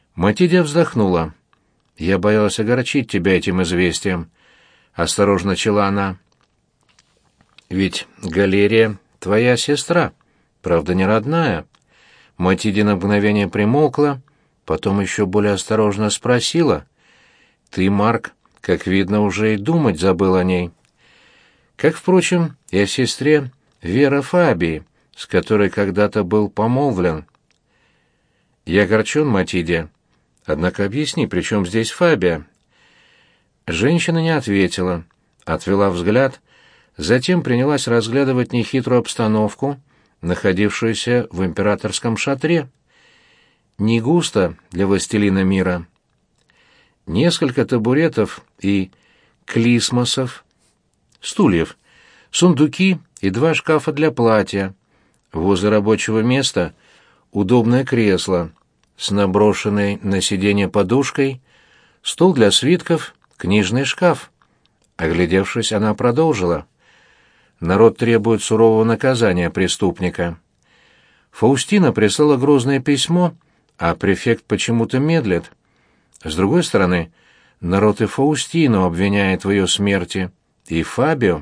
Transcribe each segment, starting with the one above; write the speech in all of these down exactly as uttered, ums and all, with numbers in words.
Матидия вздохнула. «Я боялась огорчить тебя этим известием», — осторожно начала она. «Ведь Галерия твоя сестра, правда, не родная». Матидия на мгновение примолкла, потом еще более осторожно спросила. «Ты, Марк, как видно, уже и думать забыл о ней. Как, впрочем, и о сестре Вера Фабии, с которой когда-то был помолвлен». «Я огорчен, Матидия. Однако объясни, при чем здесь Фабия?» Женщина не ответила, отвела взгляд, затем принялась разглядывать нехитрую обстановку, находившуюся в императорском шатре. Не густо для властелина мира. Несколько табуретов и клисмосов, стульев, сундуки и два шкафа для платья. Возле рабочего места удобное кресло с наброшенной на сиденье подушкой, стол для свитков, книжный шкаф. Оглядевшись, она продолжила. Народ требует сурового наказания преступника. Фаустина прислала грозное письмо, а префект почему-то медлит. С другой стороны, народ и Фаустину обвиняет в ее смерти, и Фабио.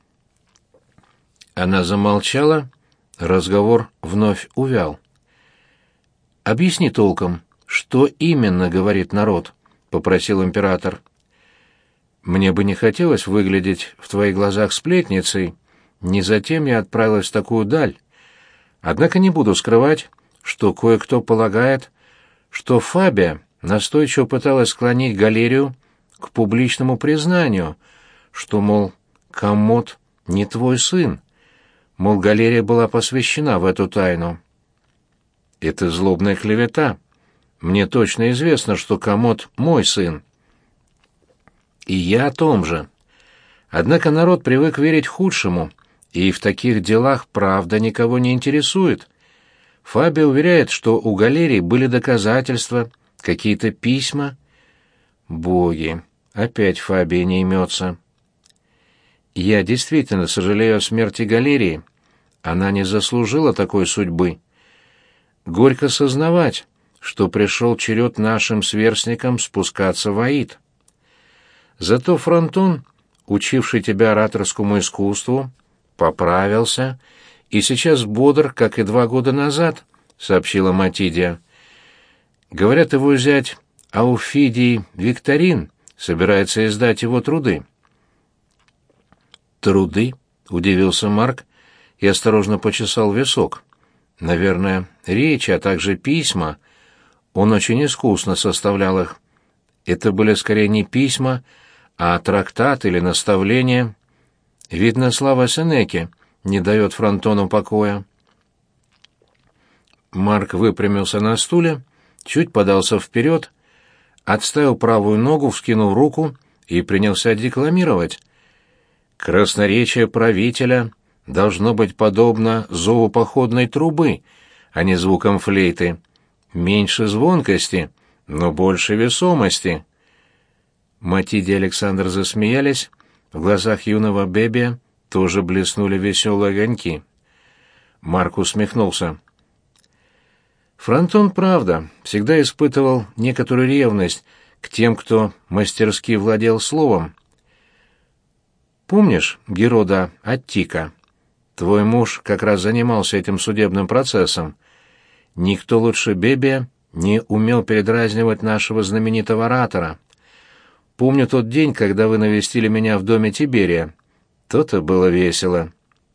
Она замолчала, разговор вновь увял. «Объясни толком, что именно говорит народ?» — попросил император. «Мне бы не хотелось выглядеть в твоих глазах сплетницей, не затем я отправилась в такую даль. Однако не буду скрывать, что кое-кто полагает, что Фабия настойчиво пыталась склонить Галерию к публичному признанию, что, мол, Коммод не твой сын, мол, Галерия была посвящена в эту тайну. Это злобная клевета. Мне точно известно, что Коммод мой сын. И я о том же. Однако народ привык верить худшему, и в таких делах правда никого не интересует. Фабия уверяет, что у Галерии были доказательства, какие-то письма. Боги, опять Фабия не имется. Я действительно сожалею о смерти Галерии. Она не заслужила такой судьбы. Горько сознавать, что пришел черед нашим сверстникам спускаться в Аид. Зато Фронтон, учивший тебя ораторскому искусству, поправился и сейчас бодр, как и два года назад, — сообщила Матидия. Говорят, его зять Ауфидий Викторин собирается издать его труды. «Труды?» — удивился Марк и осторожно почесал висок. «Наверное, речи, а также письма. Он очень искусно составлял их. Это были скорее не письма, а трактат или наставления. Видно, слава Сенеки не дает Фронтону покоя». Марк выпрямился на стуле, чуть подался вперед, отставил правую ногу, вскинул руку и принялся декламировать. «Красноречие правителя должно быть подобно зову походной трубы, а не звукам флейты. Меньше звонкости, но больше весомости». Матидия и Александр засмеялись, в глазах юного Бебия тоже блеснули веселые огоньки. Марк усмехнулся. Фронтон, правда, всегда испытывал некоторую ревность к тем, кто мастерски владел словом. Помнишь Герода Аттика? Твой муж как раз занимался этим судебным процессом. Никто лучше Бебия не умел передразнивать нашего знаменитого оратора. Помню тот день, когда вы навестили меня в доме Тиберия. То-то было весело.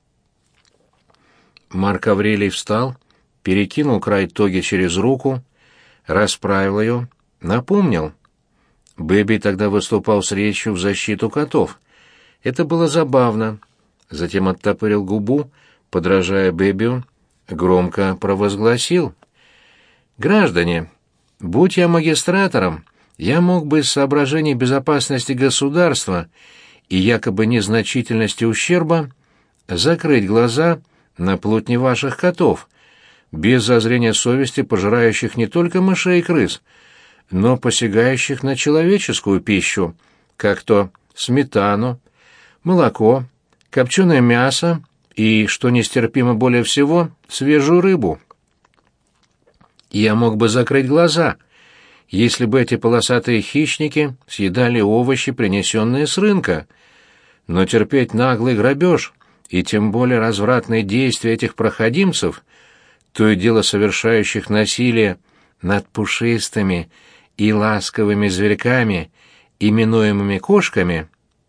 Марк Аврелий встал, перекинул край тоги через руку, расправил ее, напомнил. Бэби тогда выступал с речью в защиту котов. Это было забавно. Затем оттопырил губу, подражая Бэбию, громко провозгласил: «Граждане, будь я магистратором, я мог бы из соображений безопасности государства и якобы незначительности ущерба закрыть глаза на плотни ваших котов, без зазрения совести пожирающих не только мышей и крыс, но посягающих на человеческую пищу, как то сметану, молоко, копченое мясо и, что нестерпимо более всего, свежую рыбу. Я мог бы закрыть глаза, если бы эти полосатые хищники съедали овощи, принесенные с рынка. Но терпеть наглый грабеж и тем более развратные действия этих проходимцев, то и дело совершающих насилие над пушистыми и ласковыми зверьками, именуемыми кошками,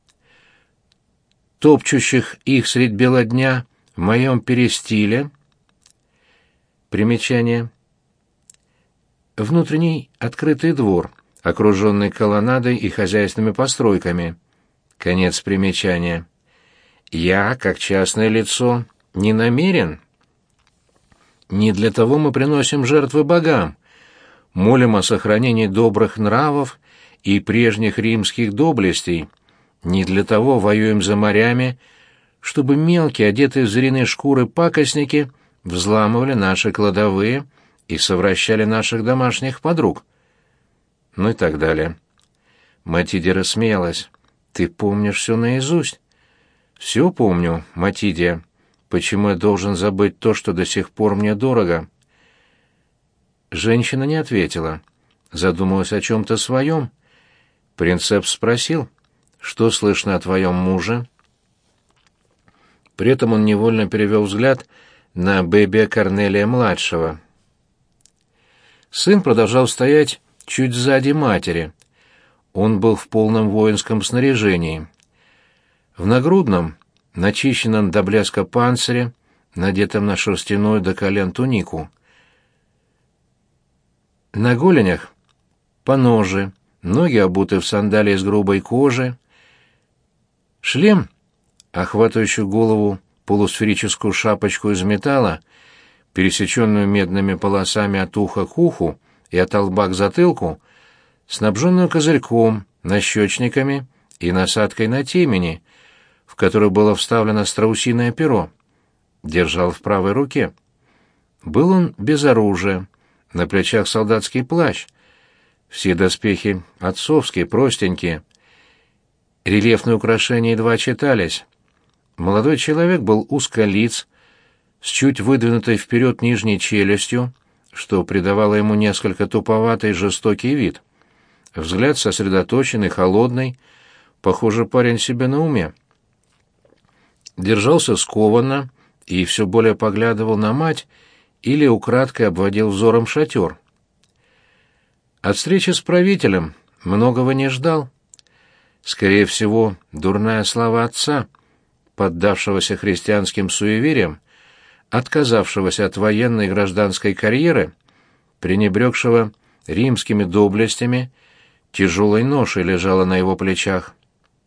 топчущих их средь бела дня в моем перестиле. Примечание. Внутренний открытый двор, окруженный колоннадой и хозяйственными постройками. Конец примечания. Я, как частное лицо, не намерен. Не для того мы приносим жертвы богам, молим о сохранении добрых нравов и прежних римских доблестей, не для того воюем за морями, чтобы мелкие, одетые в звериные шкуры пакостники взламывали наши кладовые и совращали наших домашних подруг. Ну и так далее. Матидия рассмеялась. «Ты помнишь все наизусть?» «Все помню, Матидия. Почему я должен забыть то, что до сих пор мне дорого?» Женщина не ответила. Задумалась о чем-то своем. Принцепс спросил, «Что слышно о твоем муже?» При этом он невольно перевел взгляд на Бебия Корнелия-младшего. Сын продолжал стоять чуть сзади матери. Он был в полном воинском снаряжении. В нагрудном, начищенном до блеска панцире, надетом на шерстяную до колен тунику. На голенях поножи, ноги обуты в сандалии из грубой кожи. Шлем, охватывающий голову полусферическую шапочку из металла, пересеченную медными полосами от уха к уху и от лба к затылку, снабженную козырьком, нащечниками и насадкой на темени, в которую было вставлено страусиное перо, держал в правой руке. Был он без оружия, на плечах солдатский плащ, все доспехи отцовские, простенькие. Рельефные украшения едва читались. Молодой человек был узколиц, с чуть выдвинутой вперед нижней челюстью, что придавало ему несколько туповатый жестокий вид. Взгляд сосредоточенный, холодный, похоже, парень себе на уме. Держался скованно и все более поглядывал на мать или украдкой обводил взором шатер. От встречи с правителем многого не ждал. Скорее всего, дурная слава отца, поддавшегося христианским суевериям, отказавшегося от военной и гражданской карьеры, пренебрегшего римскими доблестями, тяжелой ношей лежала на его плечах.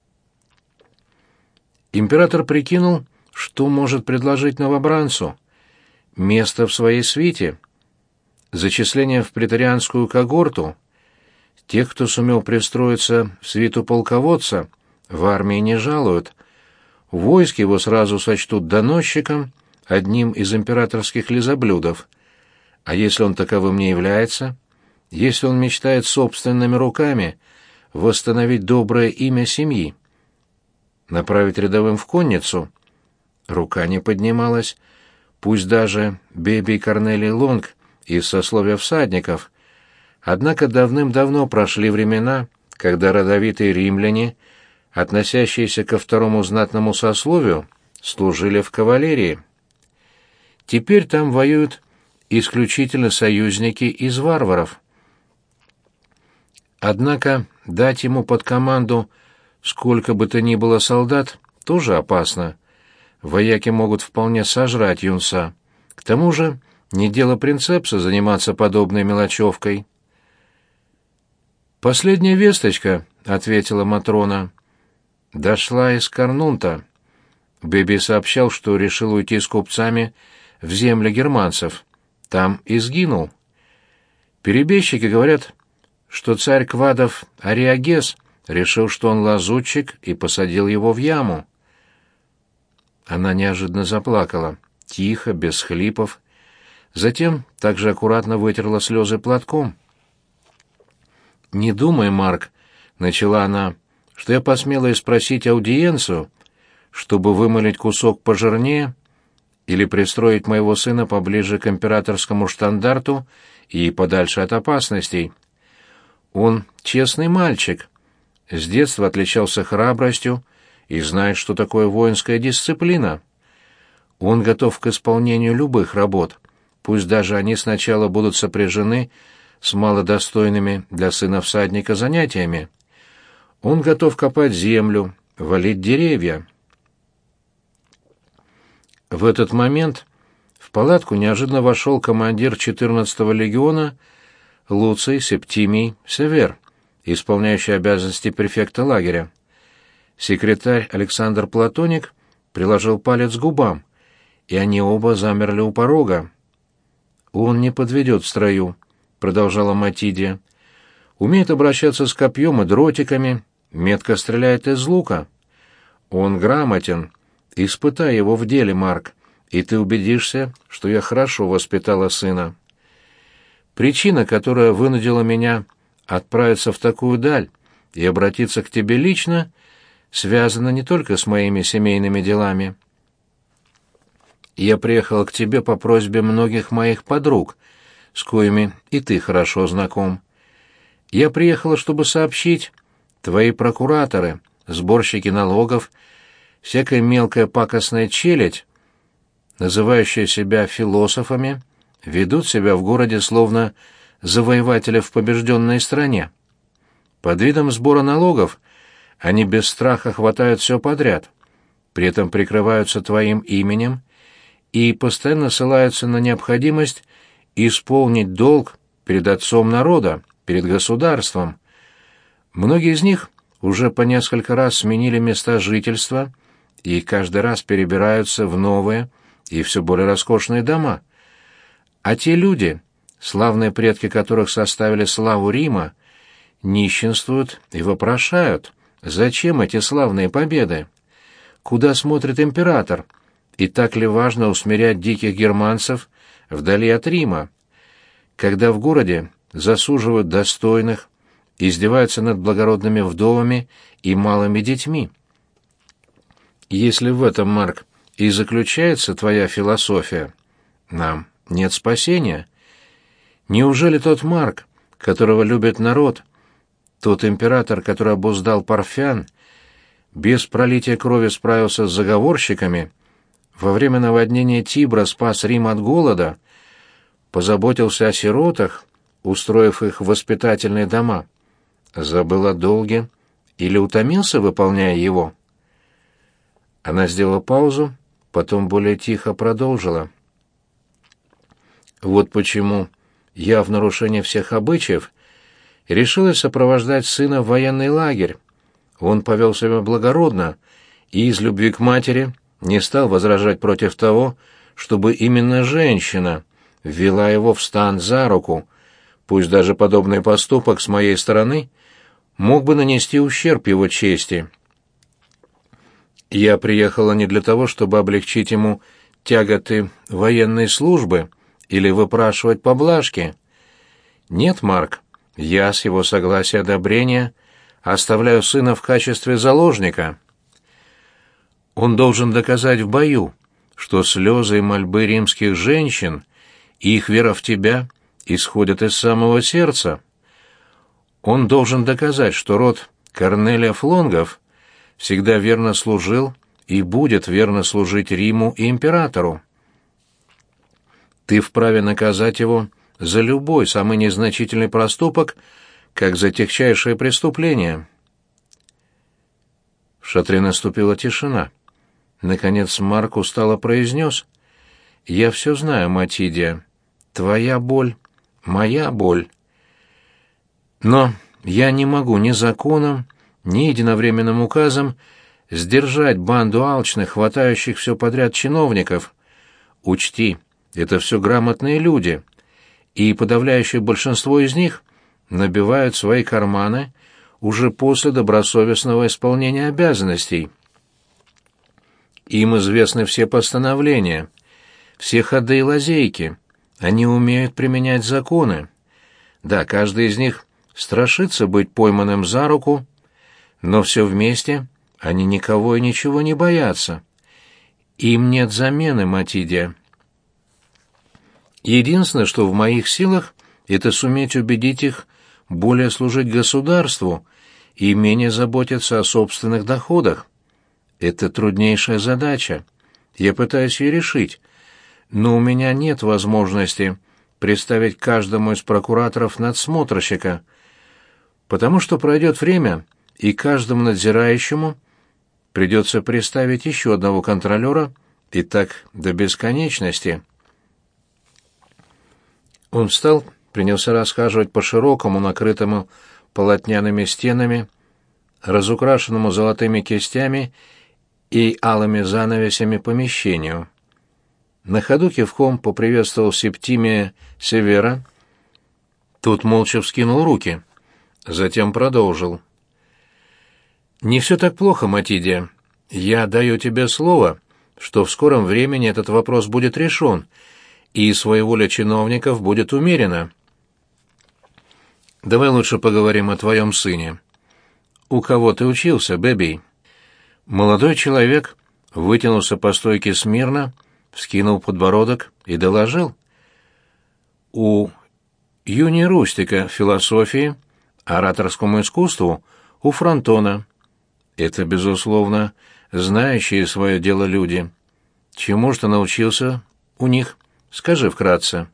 Император прикинул, что может предложить новобранцу. Место в своей свите, зачисление в претарианскую когорту. Тех, кто сумел пристроиться в свиту полководца, в армии не жалуют. В войске его сразу сочтут доносчиком, одним из императорских лизоблюдов. А если он таковым не является, если он мечтает собственными руками восстановить доброе имя семьи, направить рядовым в конницу, рука не поднималась, пусть даже Бебий Корнелий Лонг из сословия всадников. Однако давным-давно прошли времена, когда родовитые римляне, относящиеся ко второму знатному сословию, служили в кавалерии. Теперь там воюют исключительно союзники из варваров. Однако дать ему под команду сколько бы то ни было солдат тоже опасно. Вояки могут вполне сожрать юнца. К тому же не дело принцепса заниматься подобной мелочевкой. «Последняя весточка», — ответила Матрона, — «дошла из Карнунта». Беби сообщал, что решил уйти с купцами в земли германцев. Там и сгинул. Перебежчики говорят, что царь Квадов Ариагес решил, что он лазутчик, и посадил его в яму. Она неожиданно заплакала, тихо, без хлипов. Затем также аккуратно вытерла слезы платком. «Не думай, Марк», — начала она, — «что я посмела и спросить аудиенцию, чтобы вымолить кусок пожирнее или пристроить моего сына поближе к императорскому штандарту и подальше от опасностей. Он честный мальчик, с детства отличался храбростью и знает, что такое воинская дисциплина. Он готов к исполнению любых работ, пусть даже они сначала будут сопряжены с малодостойными для сына всадника занятиями. Он готов копать землю, валить деревья. В этот момент в палатку неожиданно вошел командир четырнадцатого легиона Луций Септимий Север, исполняющий обязанности префекта лагеря. Секретарь Александр Платоник приложил палец к губам, и они оба замерли у порога. «Он не подведет в строю», — продолжала Матидия. «Умеет обращаться с копьем и дротиками, метко стреляет из лука. Он грамотен. Испытай его в деле, Марк, и ты убедишься, что я хорошо воспитала сына. Причина, которая вынудила меня отправиться в такую даль и обратиться к тебе лично, связана не только с моими семейными делами. Я приехал к тебе по просьбе многих моих подруг, с коими и ты хорошо знаком. Я приехала, чтобы сообщить, твои прокураторы, сборщики налогов, всякая мелкая пакостная челядь, называющая себя философами, ведут себя в городе словно завоеватели в побежденной стране. Под видом сбора налогов они без страха хватают все подряд, при этом прикрываются твоим именем и постоянно ссылаются на необходимость исполнить долг перед отцом народа, перед государством. Многие из них уже по несколько раз сменили места жительства и каждый раз перебираются в новые и все более роскошные дома. А те люди, славные предки которых составили славу Рима, нищенствуют и вопрошают, зачем эти славные победы? Куда смотрит император? И так ли важно усмирять диких германцев вдали от Рима? Когда в городе засуживают достойных, издеваются над благородными вдовами и малыми детьми. Если в этом, Марк, и заключается твоя философия, нам нет спасения. Неужели тот Марк, которого любит народ, тот император, который обуздал парфян, без пролития крови справился с заговорщиками, во время наводнения Тибра спас Рим от голода, позаботился о сиротах, устроив их в воспитательные дома, забыл о долге или утомился, выполняя его?» Она сделала паузу, потом более тихо продолжила. «Вот почему я в нарушение всех обычаев решилась сопровождать сына в военный лагерь. Он повел себя благородно и из любви к матери не стал возражать против того, чтобы именно женщина ввела его в стан за руку, пусть даже подобный поступок с моей стороны мог бы нанести ущерб его чести. Я приехала не для того, чтобы облегчить ему тяготы военной службы или выпрашивать поблажки. Нет, Марк, я с его согласия и одобрения оставляю сына в качестве заложника. Он должен доказать в бою, что слезы и мольбы римских женщин и их вера в тебя исходят из самого сердца. Он должен доказать, что род Корнелия Флонгов всегда верно служил и будет верно служить Риму и императору. Ты вправе наказать его за любой самый незначительный проступок, как за тягчайшее преступление». В шатре наступила тишина. Наконец Марк устало произнес: «Я все знаю, Матидия. Твоя боль — моя боль. Но я не могу ни законом, ни единовременным указом сдержать банду алчных, хватающих все подряд чиновников. Учти, это все грамотные люди, и подавляющее большинство из них набивают свои карманы уже после добросовестного исполнения обязанностей. Им известны все постановления, все ходы и лазейки, они умеют применять законы. Да, каждый из них страшится быть пойманным за руку, но все вместе они никого и ничего не боятся. Им нет замены, Матидия. Единственное, что в моих силах, это суметь убедить их более служить государству и менее заботиться о собственных доходах. Это труднейшая задача. Я пытаюсь ее решить, но у меня нет возможности представить каждому из прокураторов надсмотрщика, потому что пройдет время, и каждому надзирающему придется представить еще одного контролера, и так до бесконечности. Он встал, принялся расхаживать по широкому, накрытому полотняными стенами, разукрашенному золотыми кистями и алыми занавесями помещению. На ходу кивком поприветствовал Септимия Севера. Тот молча вскинул руки, затем продолжил. «Не все так плохо, Матидия. Я даю тебе слово, что в скором времени этот вопрос будет решен, и своеволие чиновников будет умерена. Давай лучше поговорим о твоем сыне. У кого ты учился, Бэби?» Молодой человек вытянулся по стойке смирно, вскинул подбородок и доложил. «У Юни Рустика философии, ораторскому искусству, у Фронтона. Это, безусловно, знающие свое дело люди. Чему ж ты научился у них? Скажи вкратце».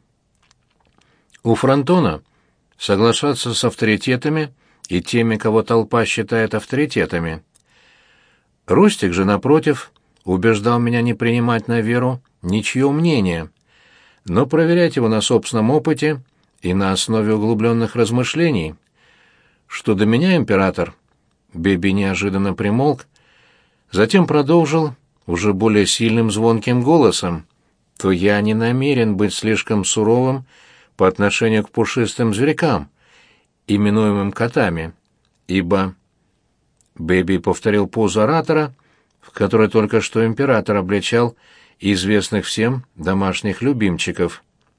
«У Фронтона соглашаться с авторитетами и теми, кого толпа считает авторитетами. Рустик же, напротив, убеждал меня не принимать на веру ничье мнение, но проверять его на собственном опыте и на основе углубленных размышлений. Что до меня, император...» Бэби неожиданно примолк, затем продолжил уже более сильным звонким голосом, то я не намерен быть слишком суровым по отношению к пушистым зверькам, именуемым котами, ибо... Бэби повторил позу оратора, в которой только что император обличал известных всем домашних любимчиков.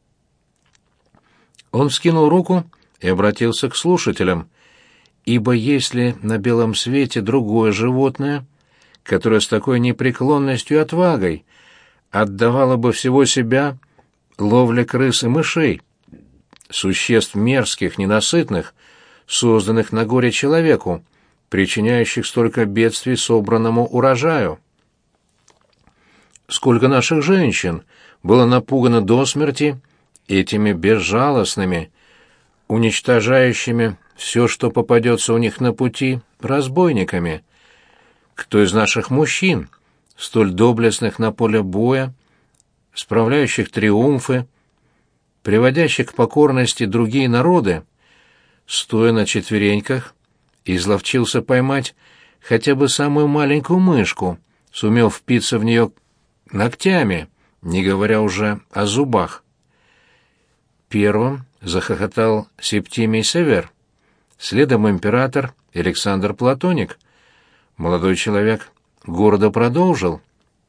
Он вскинул руку и обратился к слушателям, ибо если на белом свете другое животное, которое с такой непреклонностью и отвагой отдавало бы всего себя ловле крыс и мышей, существ мерзких, ненасытных, созданных на горе человеку, причиняющих столько бедствий собранному урожаю. Сколько наших женщин было напугано до смерти этими безжалостными, уничтожающими все, что попадется у них на пути, разбойниками. Кто из наших мужчин, столь доблестных на поле боя, справляющих триумфы, приводящих к покорности другие народы, стоя на четвереньках, изловчился поймать хотя бы самую маленькую мышку, сумел впиться в нее ногтями, не говоря уже о зубах? Первым захохотал Септимий Север, следом император Александр Платоник. Молодой человек гордо продолжил.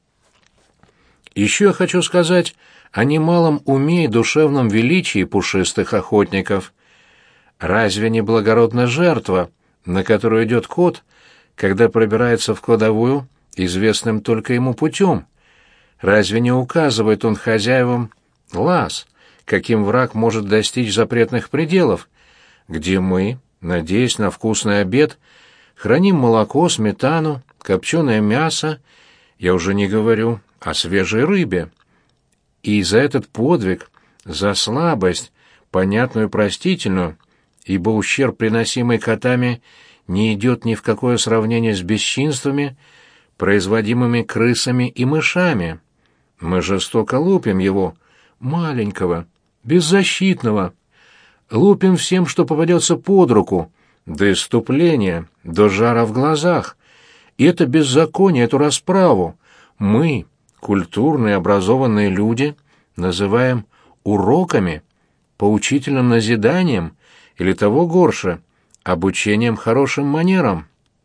«Еще я хочу сказать о немалом уме и душевном величии пушистых охотников. Разве не благородна жертва, на которую идет кот, когда пробирается в кладовую известным только ему путем? Разве не указывает он хозяевам лаз, каким враг может достичь запретных пределов, где мы, надеясь на вкусный обед, храним молоко, сметану, копченое мясо, я уже не говорю о свежей рыбе. И за этот подвиг, за слабость, понятную и простительную, ибо ущерб, приносимый котами, не идет ни в какое сравнение с бесчинствами, производимыми крысами и мышами. Мы жестоко лупим его, маленького, беззащитного, лупим всем, что попадется под руку, до исступления, до жара в глазах. И это беззаконие, эту расправу мы, культурные образованные люди, называем уроками, поучительным назиданием или того горше, обучением хорошим манерам.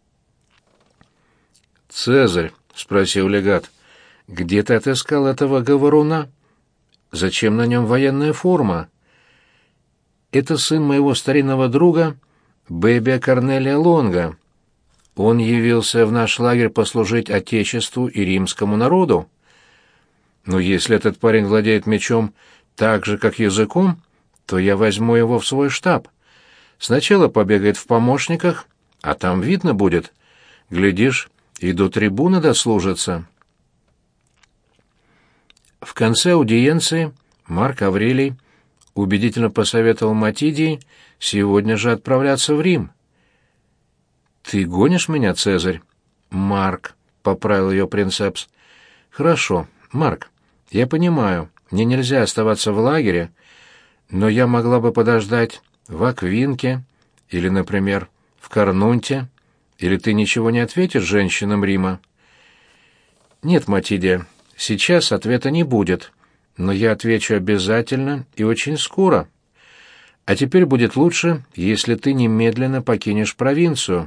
«Цезарь», — спросил легат, — «где ты отыскал этого говоруна? Зачем на нем военная форма?» «Это сын моего старинного друга Бэбия Корнелия Лонга. Он явился в наш лагерь послужить Отечеству и римскому народу. Но если этот парень владеет мечом так же, как языком, то я возьму его в свой штаб. Сначала побегает в помощниках, а там видно будет. Глядишь, и до трибуны дослужится. В конце аудиенции Марк Аврелий убедительно посоветовал Матидии сегодня же отправляться в Рим. «Ты гонишь меня, Цезарь?» «Марк», — поправил ее принцепс. «Хорошо, Марк, я понимаю, мне нельзя оставаться в лагере, но я могла бы подождать в Аквинке или, например, в Карнунте, или ты ничего не ответишь женщинам Рима?» «Нет, Матидия, сейчас ответа не будет, но я отвечу обязательно и очень скоро. А теперь будет лучше, если ты немедленно покинешь провинцию».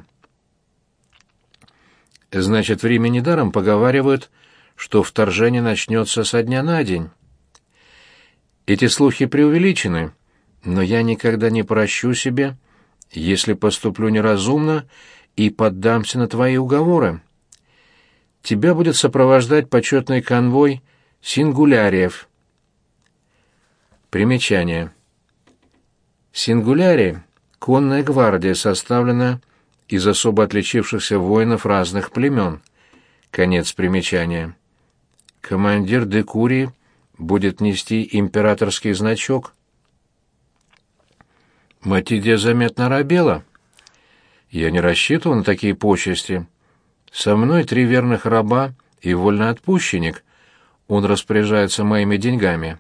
Значит, в Риме недаром поговаривают, что вторжение начнется со дня на день. Эти слухи преувеличены, но я никогда не прощу себе, если поступлю неразумно и поддамся на твои уговоры. Тебя будет сопровождать почетный конвой сингуляриев. Примечание. Сингулярии — конная гвардия, составленная из особо отличившихся воинов разных племен. Конец примечания. Командир декурии будет нести императорский значок. Матидия заметно робела. Я не рассчитывал на такие почести. Со мной три верных раба и вольноотпущенник. Он распоряжается моими деньгами.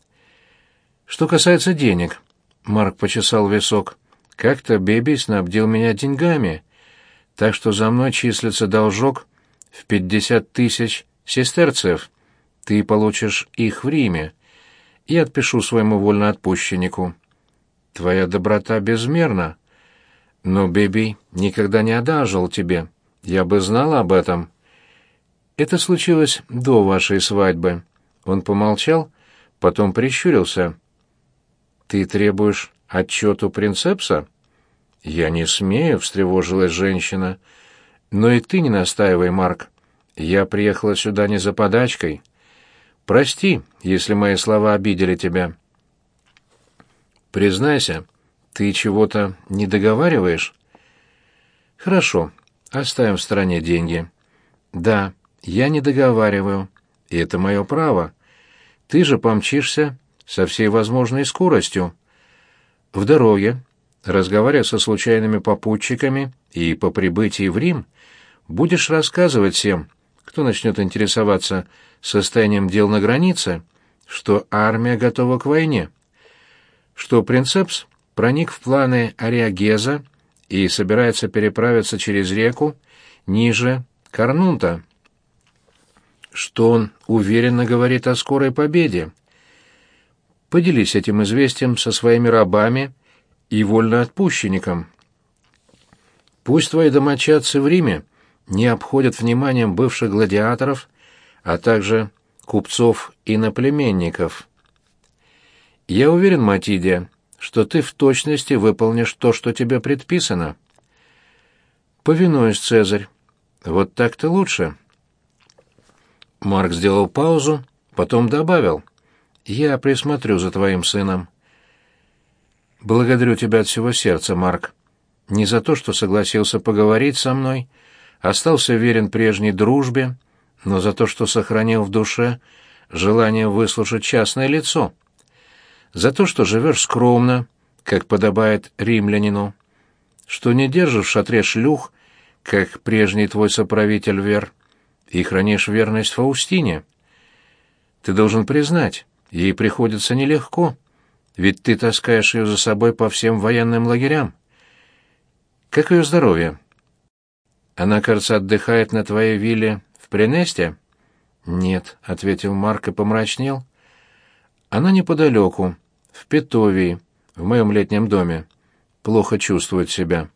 Что касается денег, Марк почесал висок, как-то Бебий снабдил меня деньгами, так что за мной числится должок в пятьдесят тысяч сестерцев. Ты получишь их в Риме. И отпишу своему вольноотпущеннику. Твоя доброта безмерна, но Бебий никогда не одалживал тебе. Я бы знала об этом. Это случилось до вашей свадьбы. Он помолчал, потом прищурился. Ты требуешь отчету принцепса? Я не смею, встревожилась женщина. Но и ты не настаивай, Марк. Я приехала сюда не за подачкой. Прости, если мои слова обидели тебя. Признайся, ты чего-то не договариваешь? Хорошо, оставим в стороне деньги. Да, я не договариваю, и это мое право. Ты же помчишься со всей возможной скоростью. В дороге, разговаривая со случайными попутчиками и по прибытии в Рим, будешь рассказывать всем, кто начнет интересоваться состоянием дел на границе, что армия готова к войне, что принцепс проник в планы Ариагеза и собирается переправиться через реку ниже Карнунта, что он уверенно говорит о скорой победе. Поделись этим известием со своими рабами и вольноотпущенником. Пусть твои домочадцы в Риме не обходят вниманием бывших гладиаторов, а также купцов и иноплеменников. Я уверен, Матидия, что ты в точности выполнишь то, что тебе предписано. Повинуюсь, Цезарь. Вот так-то лучше. Марк сделал паузу, потом добавил: я присмотрю за твоим сыном. Благодарю тебя от всего сердца, Марк. Не за то, что согласился поговорить со мной, остался верен прежней дружбе, но за то, что сохранил в душе желание выслушать частное лицо. За то, что живешь скромно, как подобает римлянину, что не держишь в шатре шлюх, как прежний твой соправитель Вер, и хранишь верность Фаустине. Ты должен признать, ей приходится нелегко, ведь ты таскаешь ее за собой по всем военным лагерям. Как ее здоровье? Она, кажется, отдыхает на твоей вилле в Пренесте? Нет, — ответил Марк и помрачнел. Она неподалеку, в Петовии, в моем летнем доме. Плохо чувствует себя.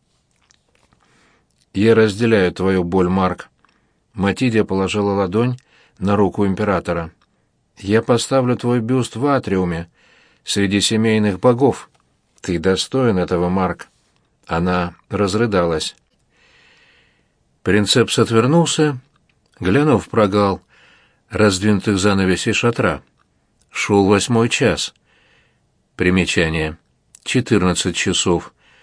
Я разделяю твою боль, Марк. Матидия положила ладонь на руку императора. Я поставлю твой бюст в атриуме, среди семейных богов. Ты достоин этого, Марк. Она разрыдалась. Принцепс отвернулся, глянув в прогал раздвинутых занавесей шатра. Шел восьмой час. Примечание. Четырнадцать часов.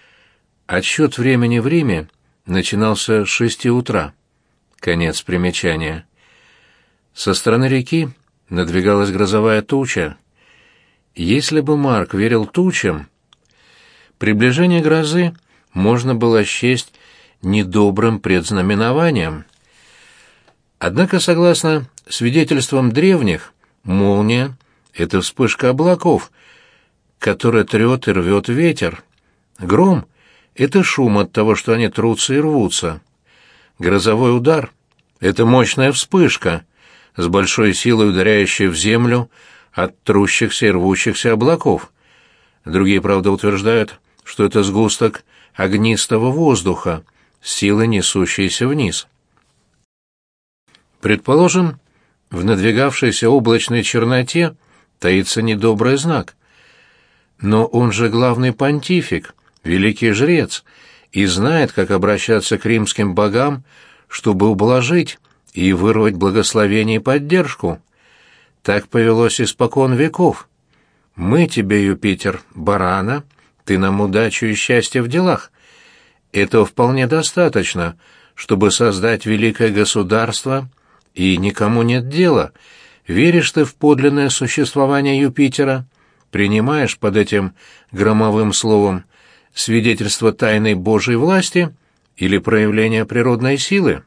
Отсчет времени в Риме начинался с шести утра. Конец примечания. Со стороны реки надвигалась грозовая туча. Если бы Марк верил тучам, приближение грозы можно было счесть недобрым предзнаменованием. Однако, согласно свидетельствам древних, молния — это вспышка облаков, которая трет и рвет ветер. Гром — это шум от того, что они трутся и рвутся. Грозовой удар — это мощная вспышка, с большой силой ударяющая в землю от трущихся и рвущихся облаков. Другие, правда, утверждают, что это сгусток огнистого воздуха, силой несущейся вниз. Предположим, в надвигавшейся облачной черноте таится недобрый знак. Но он же главный понтифик, великий жрец, и знает, как обращаться к римским богам, чтобы ублажить и вырвать благословение и поддержку. Так повелось испокон веков. Мы тебе, Юпитер, барана, ты нам удачу и счастье в делах. Этого вполне достаточно, чтобы создать великое государство, и никому нет дела, веришь ты в подлинное существование Юпитера, принимаешь под этим громовым словом свидетельство тайной Божьей власти или проявление природной силы.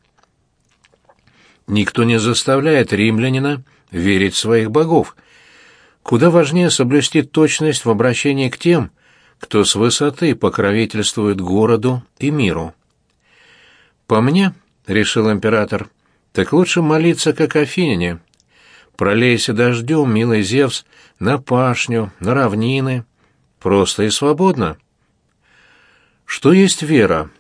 Никто не заставляет римлянина верить в своих богов. Куда важнее соблюсти точность в обращении к тем, кто с высоты покровительствует городу и миру. «По мне, — решил император, — так лучше молиться, как афиняне. Пролейся дождем, милый Зевс, на пашню, на равнины, просто и свободно. Что есть вера?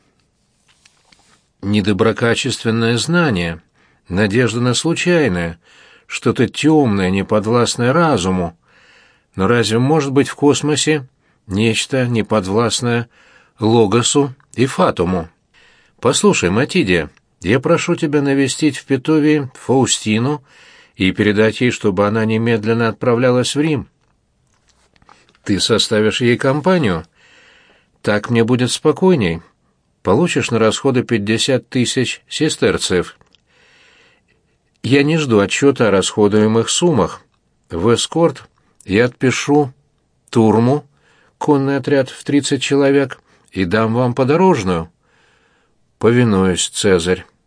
Недоброкачественное знание, надежда на случайное, что-то темное, неподвластное разуму. Но разве может быть в космосе нечто неподвластное логосу и фатуму? Послушай, Матидия, я прошу тебя навестить в Питовии Фаустину и передать ей, чтобы она немедленно отправлялась в Рим. Ты составишь ей компанию. Так мне будет спокойней. Получишь на расходы пятьдесят тысяч сестерцев. Я не жду отчета о расходуемых суммах. В эскорт я отпишу турму, конный отряд в тридцать человек, и дам вам подорожную. Повинуюсь, Цезарь.